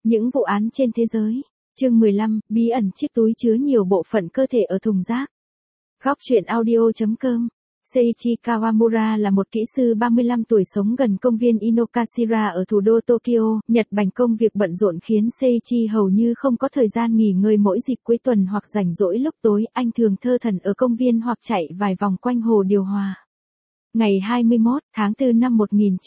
Những vụ án trên thế giới. Chương 15, bí ẩn chiếc túi chứa nhiều bộ phận cơ thể ở thùng rác. Góc truyện audio.com. Seiichi Kawamura là một kỹ sư 35 tuổi sống gần công viên Inokashira ở thủ đô Tokyo, Nhật Bản. Công việc bận rộn khiến Seiichi hầu như không có thời gian nghỉ ngơi. Mỗi dịp cuối tuần hoặc rảnh rỗi lúc tối, anh thường thơ thẩn ở công viên hoặc chạy vài vòng quanh hồ điều hòa. Ngày 21 tháng 4 năm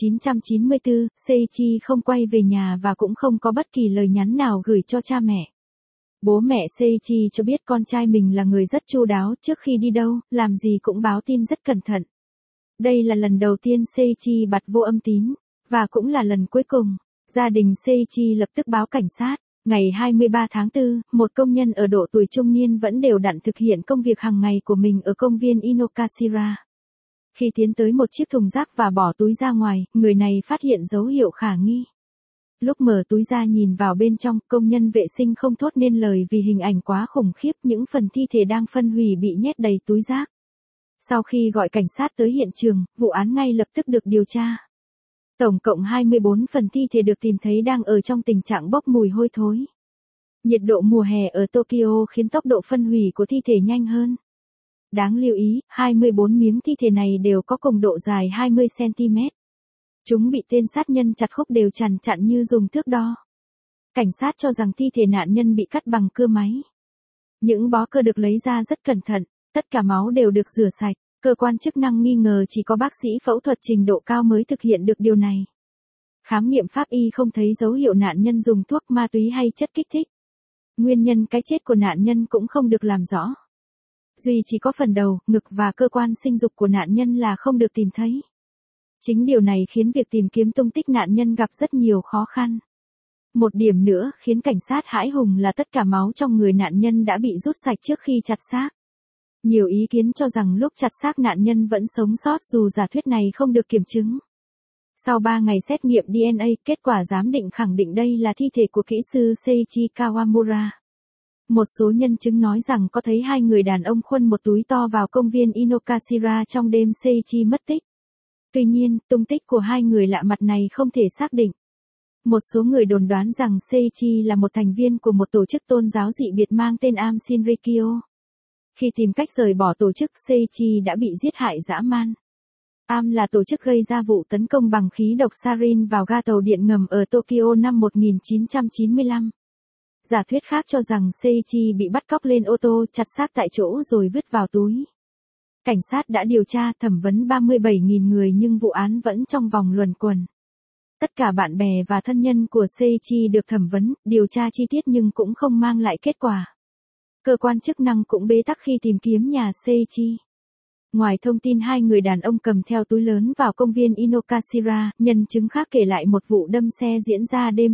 1994, Seiichi không quay về nhà và cũng không có bất kỳ lời nhắn nào gửi cho cha mẹ. Bố mẹ Seiichi cho biết con trai mình là người rất chu đáo, trước khi đi đâu, làm gì cũng báo tin rất cẩn thận. Đây là lần đầu tiên Seiichi bặt vô âm tín, và cũng là lần cuối cùng. Gia đình Seiichi lập tức báo cảnh sát. Ngày 23 tháng 4, một công nhân ở độ tuổi trung niên vẫn đều đặn thực hiện công việc hàng ngày của mình ở công viên Inokashira. Khi tiến tới một chiếc thùng rác và bỏ túi ra ngoài, người này phát hiện dấu hiệu khả nghi. Lúc mở túi ra nhìn vào bên trong, công nhân vệ sinh không thốt nên lời vì hình ảnh quá khủng khiếp. Những phần thi thể đang phân hủy bị nhét đầy túi rác. Sau khi gọi cảnh sát tới hiện trường, vụ án ngay lập tức được điều tra. Tổng cộng 24 phần thi thể được tìm thấy đang ở trong tình trạng bốc mùi hôi thối. Nhiệt độ mùa hè ở Tokyo khiến tốc độ phân hủy của thi thể nhanh hơn. Đáng lưu ý, 24 miếng thi thể này đều có cùng độ dài 20cm. Chúng bị tên sát nhân chặt khúc đều chặn như dùng thước đo. Cảnh sát cho rằng thi thể nạn nhân bị cắt bằng cưa máy. Những bó cơ được lấy ra rất cẩn thận, tất cả máu đều được rửa sạch. Cơ quan chức năng nghi ngờ chỉ có bác sĩ phẫu thuật trình độ cao mới thực hiện được điều này. Khám nghiệm pháp y không thấy dấu hiệu nạn nhân dùng thuốc ma túy hay chất kích thích. Nguyên nhân cái chết của nạn nhân cũng không được làm rõ. Duy chỉ có phần đầu, ngực và cơ quan sinh dục của nạn nhân là không được tìm thấy. Chính điều này khiến việc tìm kiếm tung tích nạn nhân gặp rất nhiều khó khăn. Một điểm nữa khiến cảnh sát hãi hùng là tất cả máu trong người nạn nhân đã bị rút sạch trước khi chặt xác. Nhiều ý kiến cho rằng lúc chặt xác nạn nhân vẫn sống sót dù giả thuyết này không được kiểm chứng. Sau 3 ngày xét nghiệm DNA, kết quả giám định khẳng định đây là thi thể của kỹ sư Seiichi Kawamura. Một số nhân chứng nói rằng có thấy hai người đàn ông khuân một túi to vào công viên Inokashira trong đêm Seiichi mất tích. Tuy nhiên, tung tích của hai người lạ mặt này không thể xác định. Một số người đồn đoán rằng Seiichi là một thành viên của một tổ chức tôn giáo dị biệt mang tên Am Shinrikyo. Khi tìm cách rời bỏ tổ chức, Seiichi đã bị giết hại dã man. Am là tổ chức gây ra vụ tấn công bằng khí độc sarin vào ga tàu điện ngầm ở Tokyo năm 1995. Giả thuyết khác cho rằng Seiichi bị bắt cóc lên ô tô, chặt xác tại chỗ rồi vứt vào túi. Cảnh sát đã điều tra, thẩm vấn 37.000 người nhưng vụ án vẫn trong vòng luẩn quẩn. Tất cả bạn bè và thân nhân của Seiichi được thẩm vấn, điều tra chi tiết nhưng cũng không mang lại kết quả. Cơ quan chức năng cũng bế tắc khi tìm kiếm nhà Seiichi. Ngoài thông tin hai người đàn ông cầm theo túi lớn vào công viên Inokashira, nhân chứng khác kể lại một vụ đâm xe diễn ra đêm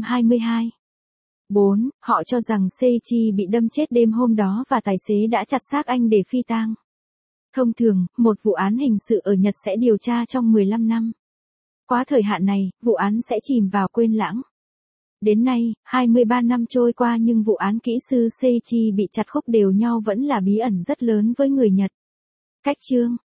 22/4. Họ cho rằng Seiichi bị đâm chết đêm hôm đó và tài xế đã chặt xác anh để phi tang. Thông thường, một vụ án hình sự ở Nhật sẽ điều tra trong 15 năm. Quá thời hạn này, vụ án sẽ chìm vào quên lãng. Đến nay, 23 năm trôi qua nhưng vụ án kỹ sư Seiichi bị chặt khúc đều nhau vẫn là bí ẩn rất lớn với người Nhật. Cách chương